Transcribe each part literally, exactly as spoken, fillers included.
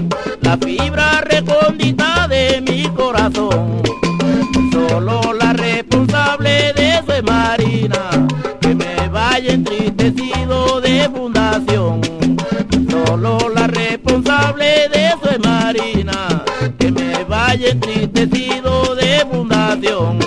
la fibra recóndita de mi corazón. Solo la responsable de eso es Marina, que me vaya entristecido de fundación. Solo la responsable de eso es Marina, que me vaya entristecido de fundación.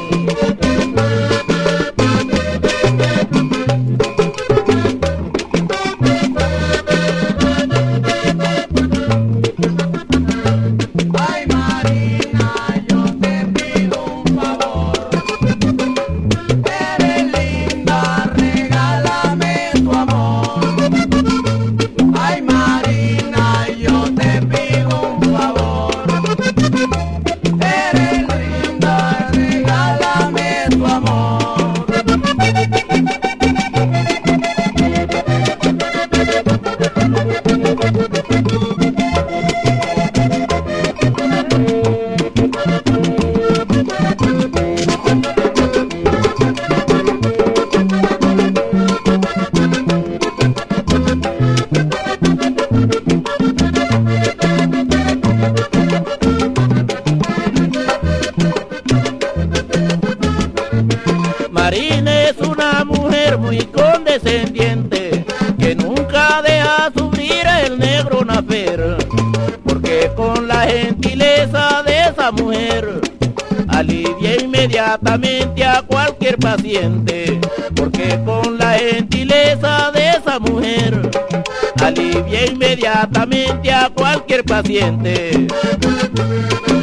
Marina es una mujer muy condescendiente, que nunca deja sufrir el negro nacer, porque con la gentileza de esa mujer alivia inmediatamente a cualquier paciente, porque con la gentileza de esa mujer alivia inmediatamente a cualquier paciente.